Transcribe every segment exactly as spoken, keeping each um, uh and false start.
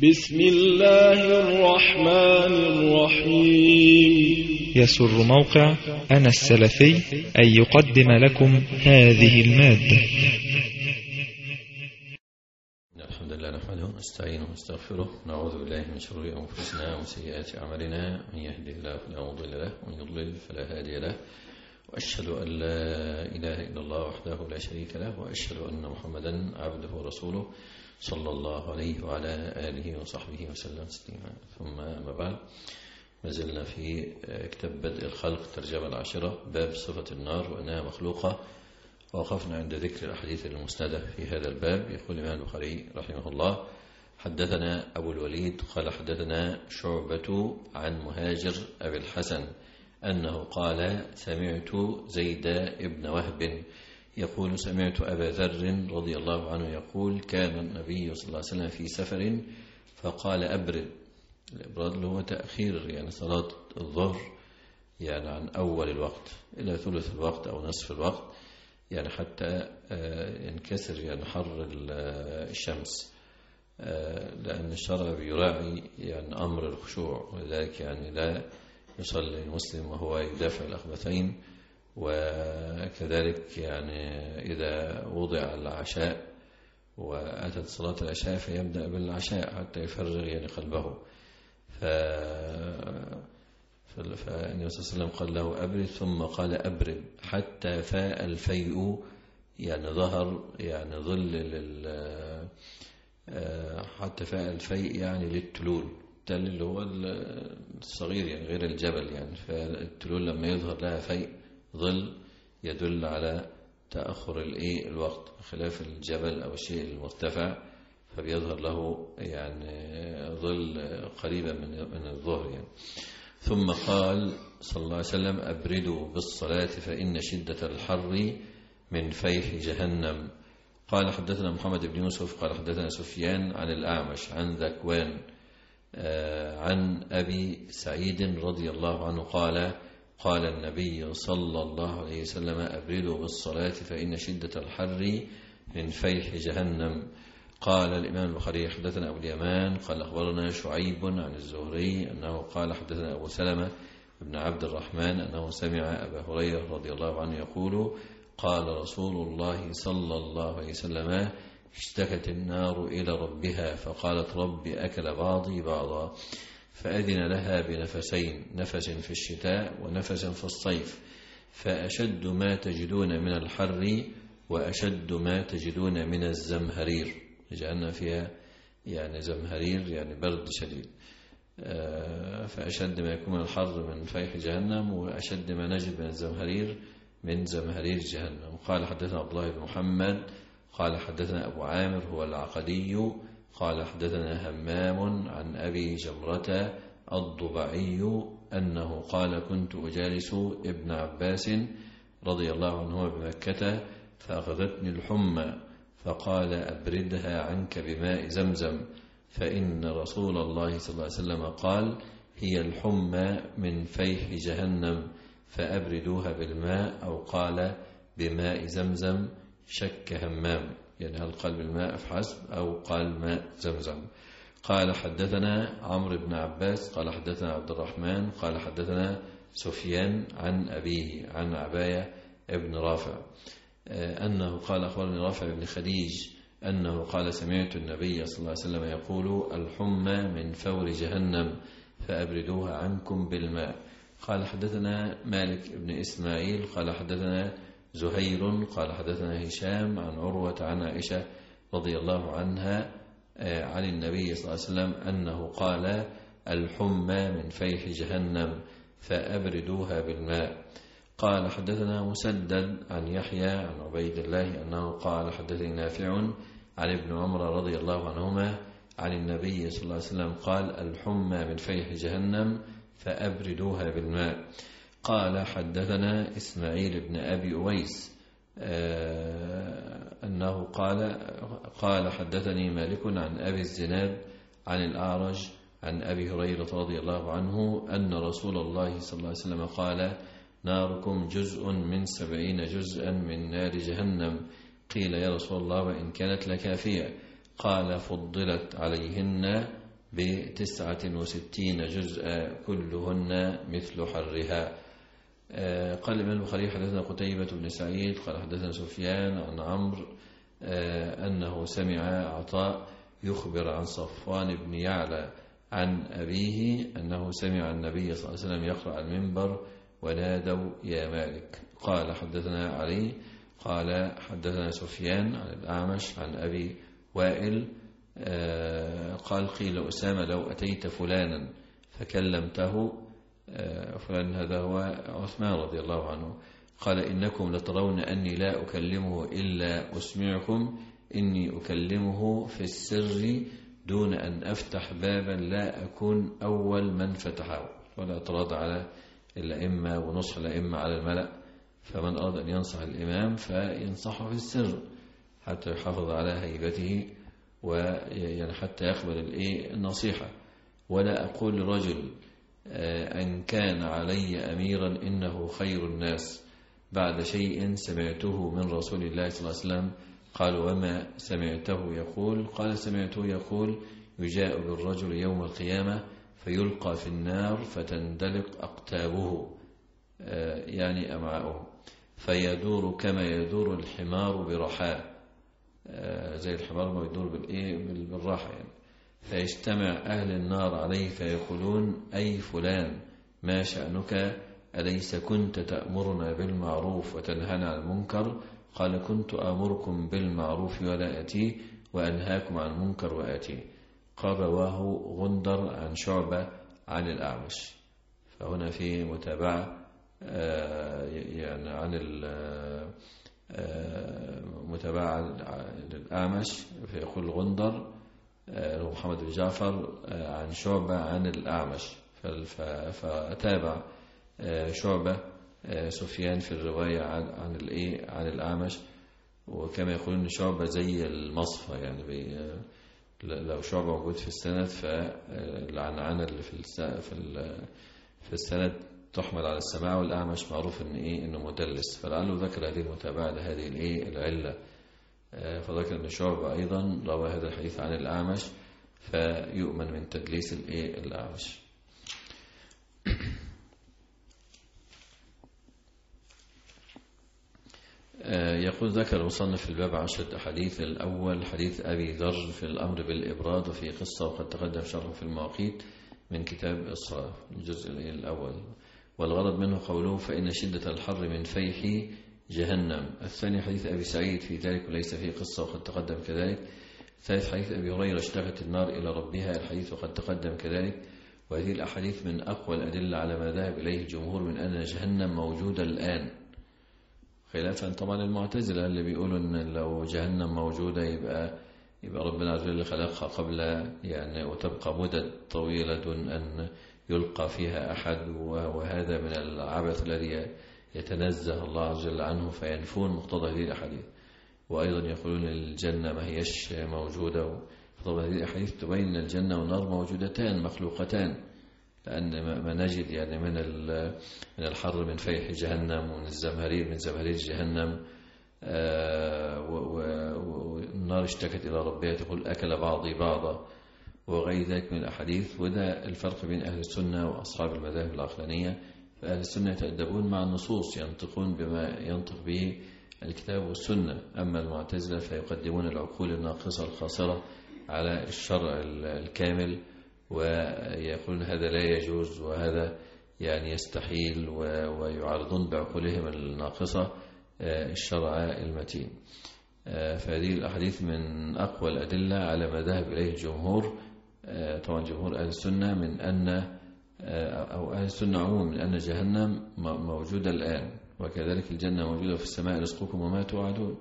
بسم الله الرحمن الرحيم. يسر موقع أنا السلفي أن يقدم لكم هذه المادة. الحمد لله نحمده ونستعينه ونستغفره، نعوذ بالله من شرور أنفسنا وسيئات أعمالنا، من يهده الله فلا مضل له ومن يضلل فلا هادي له، وأشهد أن لا إله إلا الله وحده لا شريك له، وأشهد أن محمدا عبده ورسوله صلى الله عليه وعلى آله وصحبه وسلم تسليما. ثم ما بعد، ما زلنا في كتاب بدء الخلق ترجمة العاشرة، باب صفة النار وأنها مخلوقة، ووقفنا عند ذكر الأحاديث المسندة في هذا الباب. يقول الإمام البخاري رحمه الله: حدثنا أبو الوليد قال حدثنا شعبة عن مهاجر أبي الحسن أنه قال: سمعت زيد ابن وهب يقول: سمعت أبا ذر رضي الله عنه يقول: كان النبي صلى الله عليه وسلم في سفر فقال: أبرد. الإبراد هو تأخير يعني صلاة الظهر يعني عن أول الوقت إلى ثلث الوقت أو نصف الوقت، يعني حتى ينكسر يعني حر الشمس، لأن الشرع بيراعي يعني أمر الخشوع، ولذلك يعني لا يصلي المسلم وهو يدافع الأخبثين. وكذلك يعني إذا وضع العشاء وأتت صلاة العشاء فيبدأ بالعشاء حتى يفرغ يعني قلبه. ف فالنبي صلى الله عليه وسلم قال له: أبرد، ثم قال: أبرد حتى فاء الفيء، يعني ظهر يعني ظل لل حتى فاء الفيء يعني للتلول، التل اللي هو الصغير يعني غير الجبل، يعني فالتلول لما يظهر لها فيء ظل يدل على تأخر الايه الوقت، خلاف الجبل أو الشيء المرتفع فبيظهر له يعني ظل قريبا من من الظهر يعني. ثم قال صلى الله عليه وسلم: أبردوا بالصلاة فإن شدة الحر من فيح جهنم. قال حدثنا محمد بن يوسف قال حدثنا سفيان عن الأعمش عن ذكوان عن أبي سعيد رضي الله عنه قال: قال النبي صلى الله عليه وسلم: أبردوا بالصلاة فإن شدة الحر من فيح جهنم. قال الإمام البخاري: حدثنا أبو اليمان قال أخبرنا شعيب عن الزهري أنه قال حدثنا أبو سلمة بن عبد الرحمن أنه سمع أبا هريرة رضي الله عنه يقول: قال رسول الله صلى الله عليه وسلم: اشتكت النار إلى ربها فقالت: رب أكل بعضي بعضا، فأذن لها بنفسين، نفس في الشتاء ونفس في الصيف، فأشد ما تجدون من الحر وأشد ما تجدون من الزمهرير، جعلنا فيها يعني زمهرير يعني برد شديد، فأشد ما يكون من الحر من فيح جهنم، وأشد ما نجد من الزمهرير من زمهرير جهنم. قال حدثنا عبد الله بن محمد قال حدثنا أبو عامر هو العقدي قال حدثنا همام عن أبي جمرة الضبعي أنه قال: كنت أجالس ابن عباس رضي الله عنه بمكة فأخذتني الحمى فقال: أبردها عنك بماء زمزم، فإن رسول الله صلى الله عليه وسلم قال: هي الحمى من فيح جهنم فأبردوها بالماء، أو قال بماء زمزم. شك همام، يعني هل قال بالماء فحسب أو قال ماء زمزم. قال حدثنا عمرو بن عباس قال حدثنا عبد الرحمن قال حدثنا سفيان عن أبيه عن عباية ابن رافع أنه قال: أخبرني رافع بن خديج أنه قال: سمعت النبي صلى الله عليه وسلم يقول: الحمى من فور جهنم فأبردوها عنكم بالماء. قال حدثنا مالك بن إسماعيل قال حدثنا زهير قال حدثنا هشام عن عروة عن عائشة رضي الله عنها عن النبي صلى الله عليه وسلم أنه قال: الحمى من فيح جهنم فأبردوها بالماء. قال حدثنا مسدد عن يحيى عن عبيد الله أنه قال: حدثني نافع عن ابن عمر رضي الله عنهما عن النبي صلى الله عليه وسلم قال: الحمى من فيح جهنم فأبردوها بالماء. قال حدثنا إسماعيل بن أبي أويس أنه قال قال حدثني مالك عن أبي الزناد عن الأعرج عن أبي هريرة رضي الله عنه أن رسول الله صلى الله عليه وسلم قال: ناركم جزء من سبعين جزءا من نار جهنم. قيل: يا رسول الله وإن كانت لكافية؟ قال: فضلت عليهن بتسعة وستين جزءا كلهن مثل حرها. قال الإمام البخاري حدثنا قتيبة بن سعيد قال حدثنا سفيان عن عمرو أنه سمع عطاء يخبر عن صفوان بن يعلى عن أبيه أنه سمع النبي صلى الله عليه وسلم يقرأ على المنبر ونادوا يا مالك. قال حدثنا علي قال حدثنا سفيان عن الأعمش عن أبي وائل قال قيل أسامة لو أتيت فلانا فكلمته، فلان هذا هو عثمان رضي الله عنه، قال إنكم لترون أني لا أكلمه إلا أسمعكم، إني أكلمه في السر دون أن أفتح بابا لا أكون أول من فتحه، ولا اعتراض على الأئمة ونصح الأئمة على الملأ، فمن أراد أن ينصح الإمام فينصحه في السر حتى يحافظ على هيبته ويعني حتى يقبل النصيحة. ولا أقول لرجل أن كان علي أميرا إنه خير الناس بعد شيء سمعته من رسول الله صلى الله عليه وسلم. قال وما سمعته يقول؟ قال سمعته يقول يجاء بالرجل يوم القيامة فيلقى في النار فتندلق أقتابه يعني أمعاؤه فيدور كما يدور الحمار برحاه، زي الحمار ما يدور بالراحة يعني. فيجتمع أهل النار عليه فيقولون أي فلان ما شأنك؟ أليس كنت تأمرنا بالمعروف وتنهانا عن المنكر؟ قال كنت آمركم بالمعروف ولا أتيه وأنهاكم عن المنكر وآتيه. قال رواه غندر عن شعبة عن الأعمش. فهنا في متابعة يعني عن متابعة للأعمش، فيقول غندر محمد بن جعفر عن شعبة عن الأعمش، فتابع شعبة سفيان في الرواية عن عن الإيه عن الأعمش. وكما يقولون شعبة زي المصفى، يعني لو شعبة موجود في السند فالعنعنة اللي في في السند تحمل على السماع، والأعمش معروف إن إيه إنه مدلس، فلعله ذكر هذه المتابعة لهذه الإيه العلة. فذكر أن شعبة أيضا روى هذا الحديث عن الأعمش فيؤمن من تدليس الإيه الأعمش. يقول ذكر المصنف في الباب عشرة أحاديث. الأول حديث أبي ذر في الأمر بالإبراد وفي قصة وقد تقدم شرحه في المواقيت من كتاب الصلاة الجزء الأول، والغرض منه قوله فإن شدة الحر من فيح جهنم. الثاني حديث أبي سعيد في ذلك وليس فيه قصة وقد تقدم كذلك. الثالث حديث أبي هريرة اشتغت النار إلى ربها، الحديث وقد تقدم كذلك. وهذه الأحاديث من أقوى الأدلة على ما ذهب إليه الجمهور من أن جهنم موجودة الآن، خلافا طبعا المعتزلة اللي بيقولوا أن لو جهنم موجودة يبقى يبقى ربنا عز وجل خلقها قبل يعني وتبقى مدة طويلة دون أن يلقى فيها أحد، وهذا من العبث الذي يتنزه الله عز وجل عنه، فينفون مقتضى هذه الأحاديث. وأيضا يقولون الجنة ما هيش موجودة، طبعا هذه الأحاديث تبين أن الجنة والنار موجودتان مخلوقتان، لأن ما نجد يعني من من الحر من فيح جهنم ومن الزمهرير من زمهرير جهنم، والنار اشتكت إلى ربها تقول أكل بعضي بعضا وغير ذلك من الأحاديث. وده الفرق بين أهل السنة وأصحاب المذاهب العقلانية. فأهل السنة يتأدبون مع النصوص، ينطقون بما ينطق به الكتاب والسنة، أما المعتزلة فيقدمون العقول الناقصة الخاسرة على الشرع الكامل، ويقولون هذا لا يجوز وهذا يعني يستحيل، ويعارضون بعقولهم الناقصة الشرع المتين. فهذه الأحاديث من أقوى الأدلة على ما ذهب إليه الجمهور، طبعا جمهور أهل السنة، من أن أو أهل السنة عموما من أن جهنم موجودة الآن، وكذلك الجنة موجودة في السماء رزقكم وما توعدون.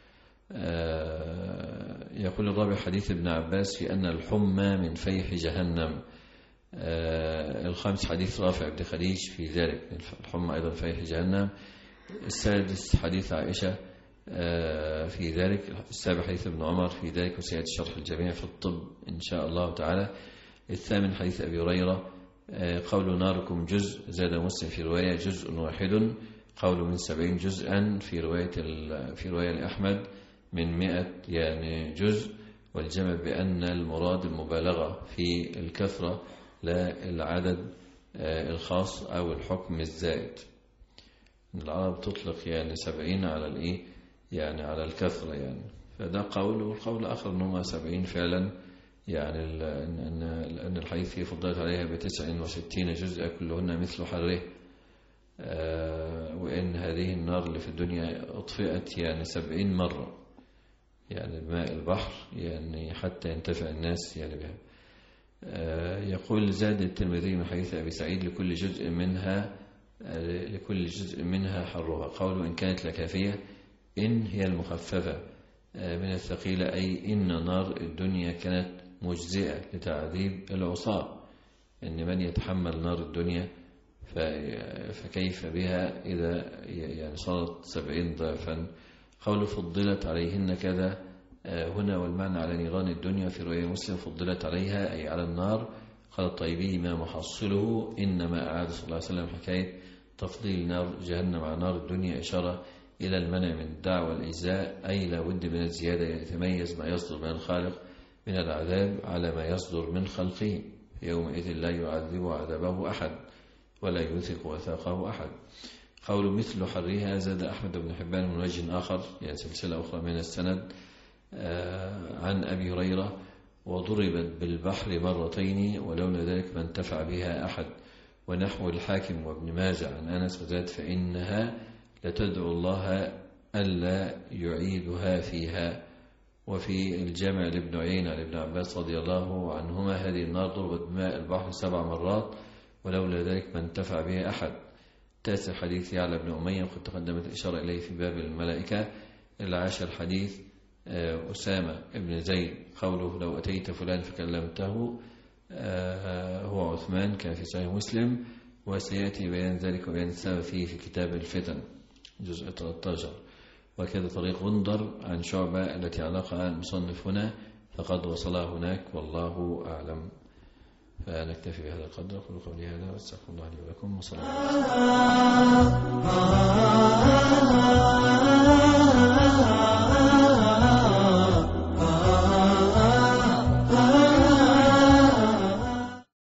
يقول الرابع حديث ابن عباس في أن الحمى من فيح جهنم. الخامس حديث رافع بن خديج في ذلك الحمى أيضا فيح جهنم. السادس حديث عائشة في ذلك. السابع حديث ابن عمر في ذلك، وسيأتي شرح الجميع في الطب إن شاء الله تعالى. الثامن حديث أبي هريرة قول ناركم جزء، زاد مسلم في رواية جزء واحد، قول من سبعين جزءا في رواية في رواية لأحمد من مئة يعني جزء. والجمع بأن المراد المبالغة في الكثرة لا العدد الخاص أو الحكم الزائد. العرب تطلق يعني سبعين على الإيه يعني على الكثرة يعني، فده قول. والقول الآخر أنهم سبعين فعلا يعني أن أن الحديث فيه فضلت عليها بتسع وستين جزءا كلهن مثل حره، وإن هذه النار اللي في الدنيا أطفئت يعني سبعين مرة يعني الماء البحر يعني حتى ينتفع الناس يعني بها. يقول زاد الترمذي من حديث أبي سعيد لكل جزء منها لكل جزء منها حرها. قوله إن كانت لكافية، إن هي المخففة من الثقيلة، أي إن نار الدنيا كانت مجزئة لتعذيب العصاة، إن من يتحمل نار الدنيا فكيف بها إذا يعني صارت سبعين ضعفا. قوله فضلت عليهن كذا هنا والمعنى على نيران الدنيا، في رواية مسلم فضلت عليها أي على النار. قال الطيبي ما محصله، إنما أعاد صلى الله عليه وسلم حكاية تفضيل نار جهنم على نار الدنيا إشارة إلى المنع من الدعوة والإجزاء، أي لا بد من الزيادة يتميز ما يصدر من الخالق من العذاب على ما يصدر من خلقه، يومئذ لا يعذب عذابه أحد ولا يوثق وثاقه أحد. قول مثل حرها زاد أحمد بن حبان من وجه آخر يعني سلسلة أخرى من السند عن أبي هريرة وضربت بالبحر مرتين ولولا ذلك ما انتفع بها أحد. ونحو الحاكم وابن ماجه عن أنس وزاد فإنها لتدعو الله ألا يعيدها فيها. وفي الجامع لابن عيينة عن ابن عباس رضي الله عنهما هذه النار ضربت بماء البحر سبع مرات ولولا ذلك ما انتفع بها أحد. تاسع حديث يعلى بن أمية وقد تقدمت الإشارة إليه في باب الملائكة. العاشر حديث أسامة ابن زيد قوله لو أتيت فلان فكلمته هو عثمان كان في صحيح مسلم، وسيأتي بيان ذلك وبيان السبب فيه في كتاب الفتن جزء ثلاثة عشر. وكذا طريق غندر عن شعبة التي علاقها المصنف هنا فقد وصلها هناك والله أعلم. فنكتفي بهذا القدر. أقول قولي هذا واستغفر الله لي ولكم وصلى الله عليه وسلم.